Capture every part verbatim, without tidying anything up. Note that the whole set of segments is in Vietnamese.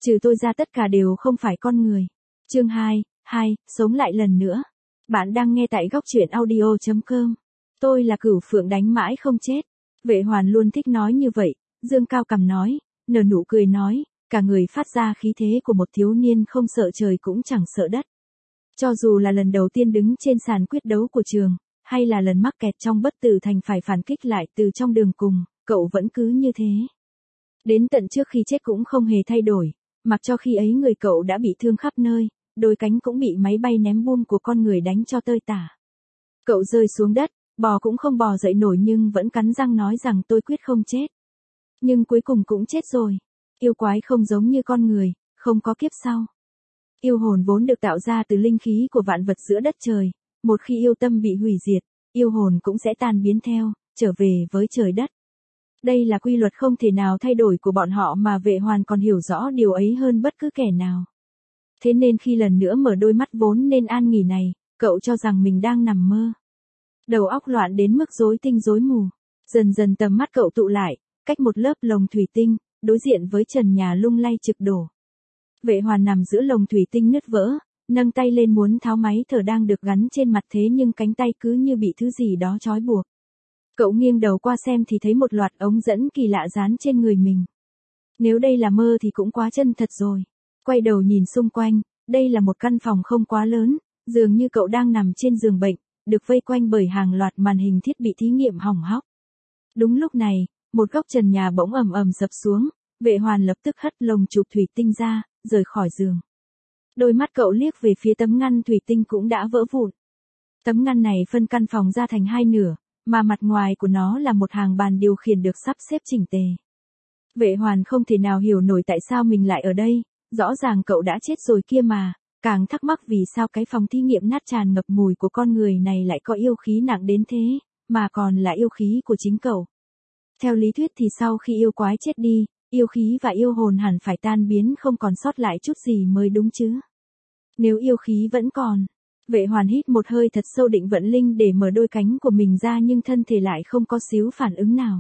Trừ tôi ra tất cả đều không phải con người. Chương hai, hai, sống lại lần nữa. Bạn đang nghe tại góc truyện audio chấm com. Tôi là Cửu Phượng đánh mãi không chết. Vệ Hoàn luôn thích nói như vậy, dương cao cằm nói, nở nụ cười nói, cả người phát ra khí thế của một thiếu niên không sợ trời cũng chẳng sợ đất. Cho dù là lần đầu tiên đứng trên sàn quyết đấu của trường, hay là lần mắc kẹt trong bất tử thành phải phản kích lại từ trong đường cùng, cậu vẫn cứ như thế. Đến tận trước khi chết cũng không hề thay đổi, mặc cho khi ấy người cậu đã bị thương khắp nơi, đôi cánh cũng bị máy bay ném bom của con người đánh cho tơi tả. Cậu rơi xuống đất, bò cũng không bò dậy nổi nhưng vẫn cắn răng nói rằng tôi quyết không chết. Nhưng cuối cùng cũng chết rồi. Yêu quái không giống như con người, không có kiếp sau. Yêu hồn vốn được tạo ra từ linh khí của vạn vật giữa đất trời, một khi yêu tâm bị hủy diệt, yêu hồn cũng sẽ tan biến theo, trở về với trời đất. Đây là quy luật không thể nào thay đổi của bọn họ mà Vệ Hoàn còn hiểu rõ điều ấy hơn bất cứ kẻ nào. Thế nên khi lần nữa mở đôi mắt vốn nên an nghỉ này, cậu cho rằng mình đang nằm mơ. Đầu óc loạn đến mức rối tinh rối mù. Dần dần tầm mắt cậu tụ lại, cách một lớp lồng thủy tinh, đối diện với trần nhà lung lay trực đổ. Vệ Hoàn nằm giữa lồng thủy tinh nứt vỡ, nâng tay lên muốn tháo máy thở đang được gắn trên mặt thế nhưng cánh tay cứ như bị thứ gì đó trói buộc. Cậu nghiêng đầu qua xem thì thấy một loạt ống dẫn kỳ lạ dán trên người mình. Nếu đây là mơ thì cũng quá chân thật rồi. Quay đầu nhìn xung quanh, đây là một căn phòng không quá lớn, dường như cậu đang nằm trên giường bệnh, được vây quanh bởi hàng loạt màn hình thiết bị thí nghiệm hỏng hóc. Đúng lúc này, một góc trần nhà bỗng ầm ầm sập xuống, Vệ Hoàn lập tức hất lồng chụp thủy tinh ra, rời khỏi giường. Đôi mắt cậu liếc về phía tấm ngăn thủy tinh cũng đã vỡ vụn. Tấm ngăn này phân căn phòng ra thành hai nửa, mà mặt ngoài của nó là một hàng bàn điều khiển được sắp xếp chỉnh tề. Vệ Hoàn không thể nào hiểu nổi tại sao mình lại ở đây, rõ ràng cậu đã chết rồi kia mà, càng thắc mắc vì sao cái phòng thí nghiệm nát tràn ngập mùi của con người này lại có yêu khí nặng đến thế, mà còn là yêu khí của chính cậu. Theo lý thuyết thì sau khi yêu quái chết đi, yêu khí và yêu hồn hẳn phải tan biến không còn sót lại chút gì mới đúng chứ. Nếu yêu khí vẫn còn, Vệ Hoàn hít một hơi thật sâu định vận linh để mở đôi cánh của mình ra nhưng thân thể lại không có xíu phản ứng nào.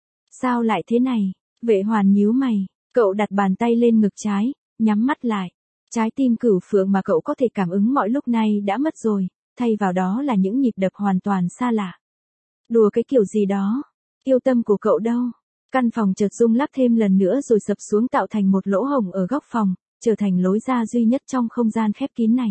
Sao lại thế này? Vệ Hoàn nhíu mày, cậu đặt bàn tay lên ngực trái, nhắm mắt lại. Trái tim Cửu Phượng mà cậu có thể cảm ứng mọi lúc này đã mất rồi, thay vào đó là những nhịp đập hoàn toàn xa lạ. Đùa cái kiểu gì đó? Yêu tâm của cậu đâu? Căn phòng chợt rung lắc thêm lần nữa rồi sập xuống tạo thành một lỗ hổng ở góc phòng, trở thành lối ra duy nhất trong không gian khép kín này.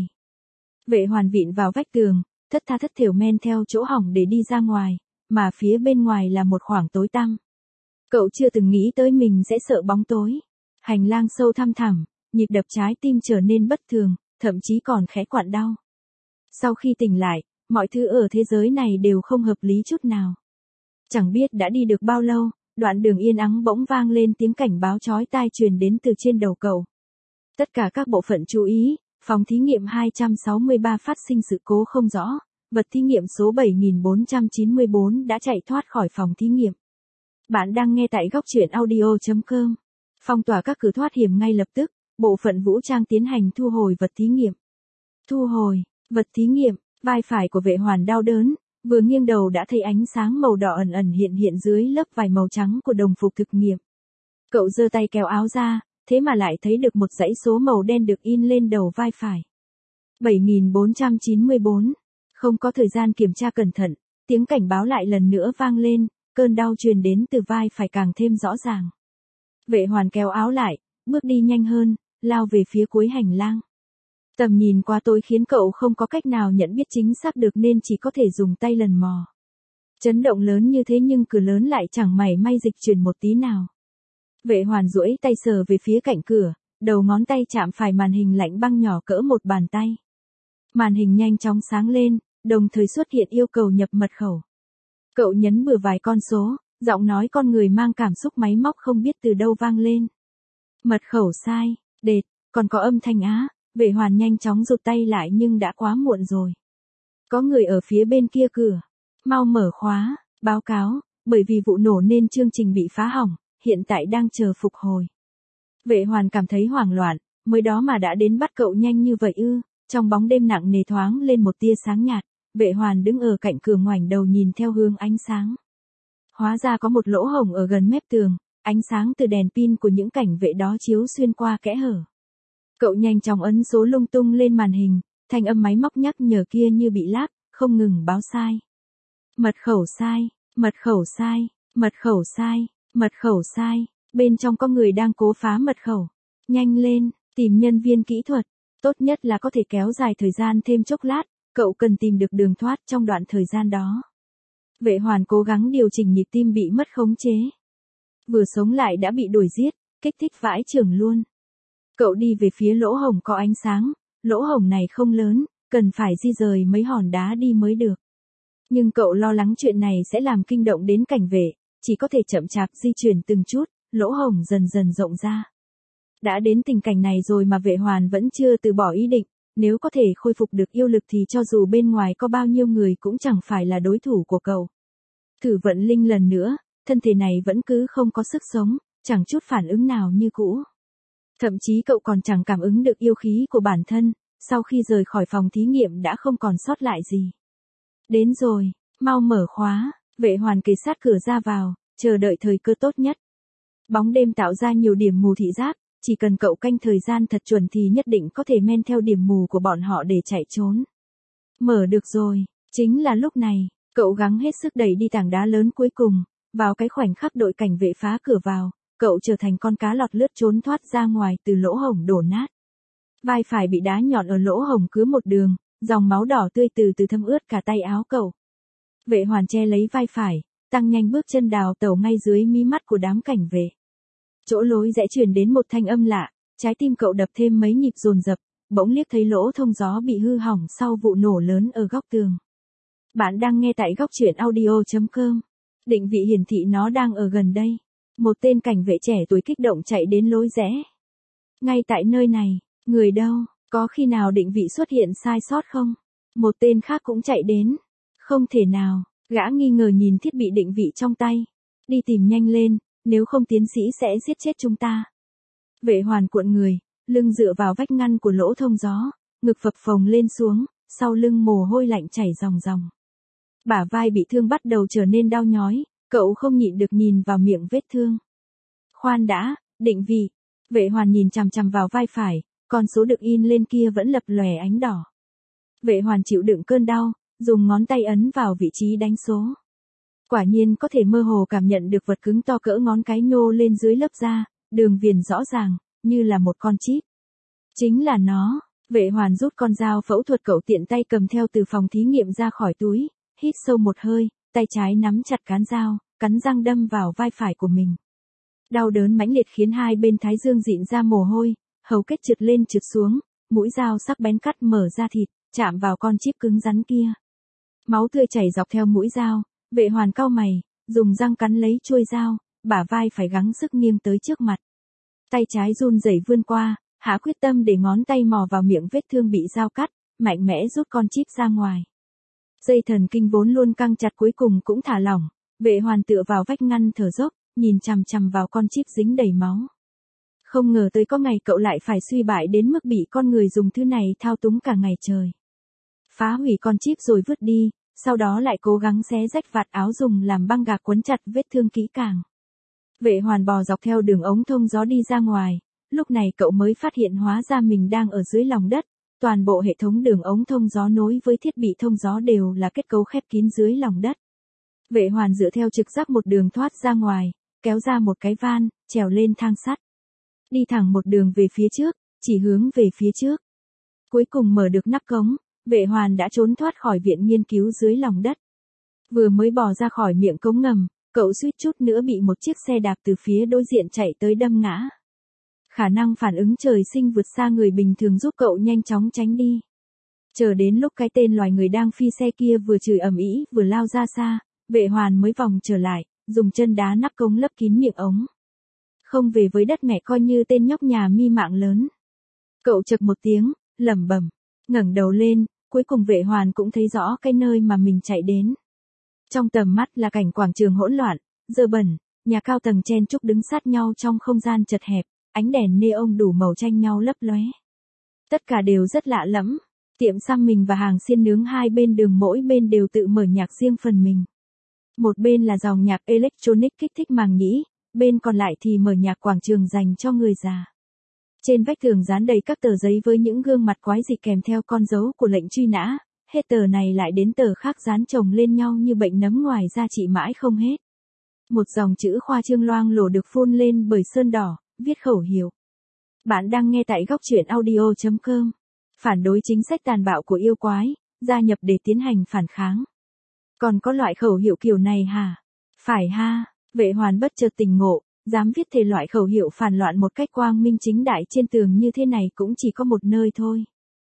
Vệ Hoàn vịn vào vách tường, thất tha thất thểu men theo chỗ hỏng để đi ra ngoài, mà phía bên ngoài là một khoảng tối tăm. Cậu chưa từng nghĩ tới mình sẽ sợ bóng tối. Hành lang sâu thăm thẳm, nhịp đập trái tim trở nên bất thường, thậm chí còn khẽ quặn đau. Sau khi tỉnh lại, mọi thứ ở thế giới này đều không hợp lý chút nào. Chẳng biết đã đi được bao lâu, đoạn đường yên ắng bỗng vang lên tiếng cảnh báo chói tai truyền đến từ trên đầu cậu. Tất cả các bộ phận chú ý, phòng thí nghiệm hai trăm sáu mươi ba phát sinh sự cố không rõ, vật thí nghiệm số bảy nghìn bốn trăm chín mươi bốn đã chạy thoát khỏi phòng thí nghiệm. Bạn đang nghe tại góc truyện audio chấm com. Phong tỏa các cửa thoát hiểm ngay lập tức, bộ phận vũ trang tiến hành thu hồi vật thí nghiệm. Thu hồi, vật thí nghiệm, vai phải của Vệ Hoàn đau đớn, vừa nghiêng đầu đã thấy ánh sáng màu đỏ ẩn ẩn hiện hiện dưới lớp vải màu trắng của đồng phục thực nghiệm. Cậu giơ tay kéo áo ra, thế mà lại thấy được một dãy số màu đen được in lên đầu vai phải. bảy nghìn bốn trăm chín mươi bốn. Không có thời gian kiểm tra cẩn thận, tiếng cảnh báo lại lần nữa vang lên, cơn đau truyền đến từ vai phải càng thêm rõ ràng. Vệ Hoàn kéo áo lại, bước đi nhanh hơn, lao về phía cuối hành lang. Tầm nhìn qua tối khiến cậu không có cách nào nhận biết chính xác được nên chỉ có thể dùng tay lần mò. Chấn động lớn như thế nhưng cửa lớn lại chẳng mảy may dịch chuyển một tí nào. Vệ Hoàn duỗi tay sờ về phía cạnh cửa, đầu ngón tay chạm phải màn hình lạnh băng nhỏ cỡ một bàn tay. Màn hình nhanh chóng sáng lên, đồng thời xuất hiện yêu cầu nhập mật khẩu. Cậu nhấn bừa vài con số, giọng nói con người mang cảm xúc máy móc không biết từ đâu vang lên. Mật khẩu sai, đệt, còn có âm thanh á. Vệ Hoàn nhanh chóng rụt tay lại nhưng đã quá muộn rồi. Có người ở phía bên kia cửa. Mau mở khóa, báo cáo, bởi vì vụ nổ nên chương trình bị phá hỏng, hiện tại đang chờ phục hồi. Vệ Hoàn cảm thấy hoảng loạn, mới đó mà đã đến bắt cậu nhanh như vậy ư? Trong bóng đêm nặng nề thoáng lên một tia sáng nhạt, Vệ Hoàn đứng ở cạnh cửa ngoảnh đầu nhìn theo hướng ánh sáng. Hóa ra có một lỗ hổng ở gần mép tường, ánh sáng từ đèn pin của những cảnh vệ đó chiếu xuyên qua kẽ hở. Cậu nhanh chóng ấn số lung tung lên màn hình, thanh âm máy móc nhắc nhở kia như bị láp, không ngừng báo sai. Mật khẩu sai, mật khẩu sai, mật khẩu sai, mật khẩu sai, bên trong có người đang cố phá mật khẩu. Nhanh lên, tìm nhân viên kỹ thuật, tốt nhất là có thể kéo dài thời gian thêm chốc lát, cậu cần tìm được đường thoát trong đoạn thời gian đó. Vệ Hoàn cố gắng điều chỉnh nhịp tim bị mất khống chế. Vừa sống lại đã bị đuổi giết, kích thích vãi chưởng luôn. Cậu đi về phía lỗ hổng có ánh sáng, lỗ hổng này không lớn, cần phải di rời mấy hòn đá đi mới được. Nhưng cậu lo lắng chuyện này sẽ làm kinh động đến cảnh vệ, chỉ có thể chậm chạp di chuyển từng chút, lỗ hổng dần dần rộng ra. Đã đến tình cảnh này rồi mà Vệ Hoàn vẫn chưa từ bỏ ý định, nếu có thể khôi phục được yêu lực thì cho dù bên ngoài có bao nhiêu người cũng chẳng phải là đối thủ của cậu. Thử vận linh lần nữa, thân thể này vẫn cứ không có sức sống, chẳng chút phản ứng nào như cũ. Thậm chí cậu còn chẳng cảm ứng được yêu khí của bản thân, sau khi rời khỏi phòng thí nghiệm đã không còn sót lại gì. Đến rồi, mau mở khóa, Vệ Hoàn kề sát cửa ra vào, chờ đợi thời cơ tốt nhất. Bóng đêm tạo ra nhiều điểm mù thị giác, chỉ cần cậu canh thời gian thật chuẩn thì nhất định có thể men theo điểm mù của bọn họ để chạy trốn. Mở được rồi, chính là lúc này, cậu gắng hết sức đẩy đi tảng đá lớn cuối cùng, vào cái khoảnh khắc đội cảnh vệ phá cửa vào, cậu trở thành con cá lọt lướt trốn thoát ra ngoài từ lỗ hổng đổ nát. Vai phải bị đá nhọn ở lỗ hổng cứ một đường, dòng máu đỏ tươi từ từ thấm ướt cả tay áo cậu. Vệ Hoàn che lấy vai phải, tăng nhanh bước chân đào tẩu ngay dưới mí mắt của đám cảnh vệ. Chỗ lối rẽ truyền đến một thanh âm lạ, trái tim cậu đập thêm mấy nhịp dồn dập, bỗng liếc thấy lỗ thông gió bị hư hỏng sau vụ nổ lớn ở góc tường. Bạn đang nghe tại góc truyện audio chấm com. Định vị hiển thị nó đang ở gần đây. Một tên cảnh vệ trẻ tuổi kích động chạy đến lối rẽ. Ngay tại nơi này, người đâu, có khi nào định vị xuất hiện sai sót không? Một tên khác cũng chạy đến. Không thể nào, gã nghi ngờ nhìn thiết bị định vị trong tay. Đi tìm nhanh lên, nếu không tiến sĩ sẽ giết chết chúng ta. Vệ Hoàn cuộn người, lưng dựa vào vách ngăn của lỗ thông gió, ngực phập phồng lên xuống, sau lưng mồ hôi lạnh chảy ròng ròng. Bả vai bị thương bắt đầu trở nên đau nhói, cậu không nhịn được nhìn vào miệng vết thương. Khoan đã, định vị. Vệ Hoàn nhìn chằm chằm vào vai phải, con số được in lên kia vẫn lập lòe ánh đỏ. Vệ Hoàn chịu đựng cơn đau, dùng ngón tay ấn vào vị trí đánh số. Quả nhiên có thể mơ hồ cảm nhận được vật cứng to cỡ ngón cái nhô lên dưới lớp da, đường viền rõ ràng, như là một con chip. Chính là nó. Vệ Hoàn rút con dao phẫu thuật cậu tiện tay cầm theo từ phòng thí nghiệm ra khỏi túi, hít sâu một hơi, tay trái nắm chặt cán dao, cắn răng đâm vào vai phải của mình. Đau đớn mãnh liệt khiến hai bên thái dương rịn ra mồ hôi, hầu kết trượt lên trượt xuống, mũi dao sắc bén cắt mở da thịt, chạm vào con chip cứng rắn kia. Máu tươi chảy dọc theo mũi dao, Vệ Hoàn cau mày, dùng răng cắn lấy chuôi dao, bả vai phải gắng sức nghiêng tới trước mặt. Tay trái run rẩy vươn qua, hạ quyết tâm để ngón tay mò vào miệng vết thương bị dao cắt, mạnh mẽ rút con chip ra ngoài. Dây thần kinh vốn luôn căng chặt cuối cùng cũng thả lỏng, Vệ Hoàn tựa vào vách ngăn thở dốc, nhìn chằm chằm vào con chip dính đầy máu. Không ngờ tới có ngày cậu lại phải suy bại đến mức bị con người dùng thứ này thao túng cả ngày trời. Phá hủy con chip rồi vứt đi, sau đó lại cố gắng xé rách vạt áo dùng làm băng gạc quấn chặt vết thương kỹ càng. Vệ Hoàn bò dọc theo đường ống thông gió đi ra ngoài, lúc này cậu mới phát hiện hóa ra mình đang ở dưới lòng đất, toàn bộ hệ thống đường ống thông gió nối với thiết bị thông gió đều là kết cấu khép kín dưới lòng đất. Vệ Hoàn dựa theo trực giác một đường thoát ra ngoài, kéo ra một cái van, trèo lên thang sắt. Đi thẳng một đường về phía trước, chỉ hướng về phía trước. Cuối cùng mở được nắp cống, Vệ Hoàn đã trốn thoát khỏi viện nghiên cứu dưới lòng đất. Vừa mới bò ra khỏi miệng cống ngầm, cậu suýt chút nữa bị một chiếc xe đạp từ phía đối diện chạy tới đâm ngã. Khả năng phản ứng trời sinh vượt xa người bình thường giúp cậu nhanh chóng tránh đi. Chờ đến lúc cái tên loài người đang phi xe kia vừa chửi ầm ĩ vừa lao ra xa, Vệ Hoàn mới vòng trở lại, dùng chân đá nắp cống lấp kín miệng ống. Không về với đất mẹ coi như tên nhóc nhà mi mạng lớn. Cậu chực một tiếng, lẩm bẩm, ngẩng đầu lên, cuối cùng Vệ Hoàn cũng thấy rõ cái nơi mà mình chạy đến. Trong tầm mắt là cảnh quảng trường hỗn loạn, dơ bẩn, nhà cao tầng chen chúc đứng sát nhau trong không gian chật hẹp, ánh đèn neon đủ màu tranh nhau lấp lóe. Tất cả đều rất lạ lẫm, tiệm xăm mình và hàng xiên nướng hai bên đường mỗi bên đều tự mở nhạc riêng phần mình. Một bên là dòng nhạc electronic kích thích màng nhĩ, bên còn lại thì mở nhạc quảng trường dành cho người già. Trên vách tường dán đầy các tờ giấy với những gương mặt quái dị kèm theo con dấu của lệnh truy nã, hết tờ này lại đến tờ khác dán chồng lên nhau như bệnh nấm ngoài ra trị mãi không hết. Một dòng chữ khoa trương loang lổ được phun lên bởi sơn đỏ, viết khẩu hiệu. Bạn đang nghe tại góc truyện audio chấm com. Phản đối chính sách tàn bạo của yêu quái, gia nhập để tiến hành phản kháng. Còn có loại khẩu hiệu kiểu này hả? Phải ha, Vệ Hoàn bất chợt tỉnh ngộ, dám viết thể loại khẩu hiệu phản loạn một cách quang minh chính đại trên tường như thế này cũng chỉ có một nơi thôi.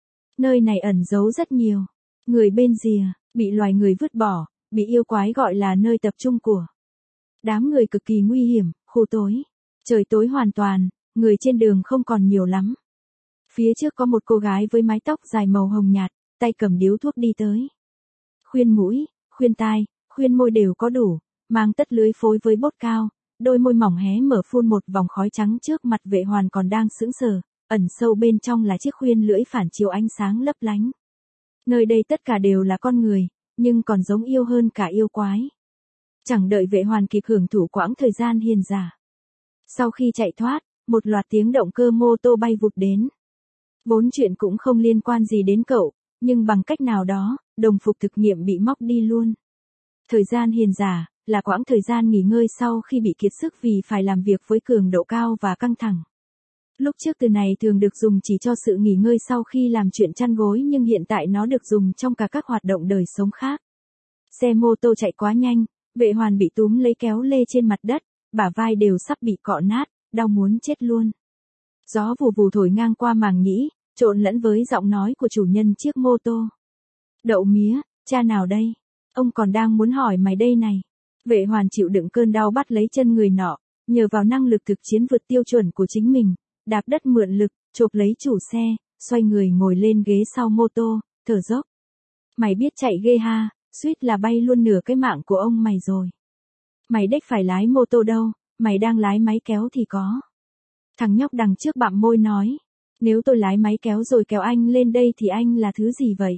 Nơi này ẩn giấu rất nhiều. Người bên rìa, bị loài người vứt bỏ, bị yêu quái gọi là nơi tập trung của đám người cực kỳ nguy hiểm, khu tối. Trời tối hoàn toàn, người trên đường không còn nhiều lắm. Phía trước có một cô gái với mái tóc dài màu hồng nhạt, tay cầm điếu thuốc đi tới. Khuyên mũi, khuyên tai, khuyên môi đều có đủ, mang tất lưới phối với bốt cao, đôi môi mỏng hé mở phun một vòng khói trắng trước mặt Vệ Hoàn còn đang sững sờ, ẩn sâu bên trong là chiếc khuyên lưỡi phản chiếu ánh sáng lấp lánh. Nơi đây tất cả đều là con người, nhưng còn giống yêu hơn cả yêu quái. Chẳng đợi Vệ Hoàn kịp hưởng thụ quãng thời gian hiền giả. Sau khi chạy thoát, một loạt tiếng động cơ mô tô bay vụt đến. Vốn chuyện cũng không liên quan gì đến cậu, nhưng bằng cách nào đó, đồng phục thực nghiệm bị móc đi luôn. Thời gian hiền giả, là quãng thời gian nghỉ ngơi sau khi bị kiệt sức vì phải làm việc với cường độ cao và căng thẳng. Lúc trước từ này thường được dùng chỉ cho sự nghỉ ngơi sau khi làm chuyện chăn gối nhưng hiện tại nó được dùng trong cả các hoạt động đời sống khác. Xe mô tô chạy quá nhanh, Vệ Hoàn bị túm lấy kéo lê trên mặt đất, bả vai đều sắp bị cọ nát, đau muốn chết luôn. Gió vù vù thổi ngang qua màng nhĩ, trộn lẫn với giọng nói của chủ nhân chiếc mô tô. Đậu mía, cha nào đây? Ông còn đang muốn hỏi mày đây này. Vệ Hoàn chịu đựng cơn đau bắt lấy chân người nọ, nhờ vào năng lực thực chiến vượt tiêu chuẩn của chính mình, đạp đất mượn lực, chộp lấy chủ xe, xoay người ngồi lên ghế sau mô tô, thở dốc. Mày biết chạy ghê ha, suýt là bay luôn nửa cái mạng của ông mày rồi. Mày đếch phải lái mô tô đâu, mày đang lái máy kéo thì có. Thằng nhóc đằng trước bặm môi nói, nếu tôi lái máy kéo rồi kéo anh lên đây thì anh là thứ gì vậy?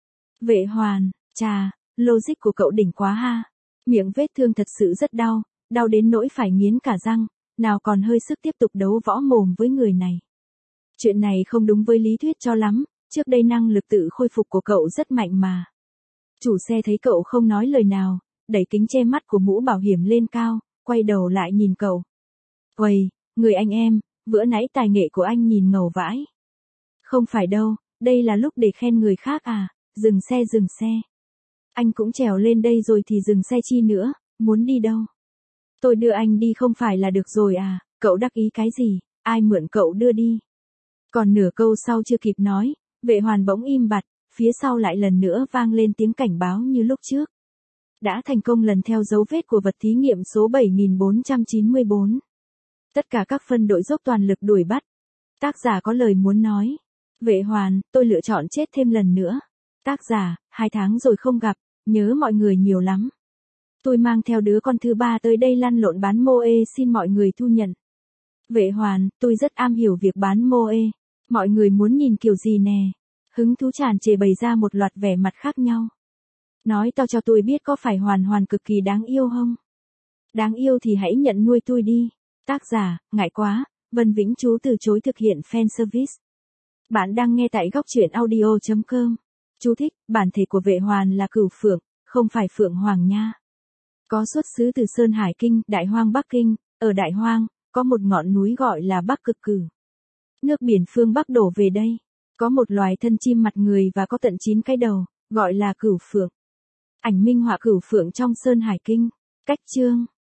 Vệ Hoàn, chà, logic của cậu đỉnh quá ha. Miệng vết thương thật sự rất đau, đau đến nỗi phải nghiến cả răng, nào còn hơi sức tiếp tục đấu võ mồm với người này. Chuyện này không đúng với lý thuyết cho lắm, trước đây năng lực tự khôi phục của cậu rất mạnh mà. Chủ xe thấy cậu không nói lời nào, đẩy kính che mắt của mũ bảo hiểm lên cao, quay đầu lại nhìn cậu. Uầy, người anh em, bữa nãy tài nghệ của anh nhìn ngầu vãi. Không phải đâu, đây là lúc để khen người khác à, dừng xe dừng xe. Anh cũng trèo lên đây rồi thì dừng xe chi nữa, muốn đi đâu? Tôi đưa anh đi không phải là được rồi à, cậu đắc ý cái gì, ai mượn cậu đưa đi? Còn nửa câu sau chưa kịp nói, Vệ Hoàn bỗng im bặt, phía sau lại lần nữa vang lên tiếng cảnh báo như lúc trước. Đã thành công lần theo dấu vết của vật thí nghiệm số bảy nghìn bốn trăm chín mươi bốn. Tất cả các phân đội dốc toàn lực đuổi bắt. Tác giả có lời muốn nói. Vệ Hoàn, tôi lựa chọn chết thêm lần nữa. Tác giả, hai tháng rồi không gặp, nhớ mọi người nhiều lắm. Tôi mang theo đứa con thứ ba tới đây lăn lộn bán mô ê xin mọi người thu nhận. Vệ Hoàn, tôi rất am hiểu việc bán mô ê. Mọi người muốn nhìn kiểu gì nè? Hứng thú tràn trề bày ra một loạt vẻ mặt khác nhau. Nói to cho tôi biết có phải Hoàn Hoàn cực kỳ đáng yêu không? Đáng yêu thì hãy nhận nuôi tôi đi. Tác giả, ngại quá, Vân Vĩnh Chú từ chối thực hiện fan service. Bạn đang nghe tại góc truyện audio chấm com. Chú thích, bản thể của Vệ Hoàn là cửu phượng, không phải phượng hoàng nha. Có xuất xứ từ Sơn Hải Kinh, Đại Hoang Bắc Kinh, ở Đại Hoang, có một ngọn núi gọi là Bắc Cực Cử. Nước biển phương Bắc đổ về đây. Có một loài thân chim mặt người và có tận chín cái đầu, gọi là cửu phượng. Ảnh minh họa cửu phượng trong Sơn Hải Kinh. Cách chương.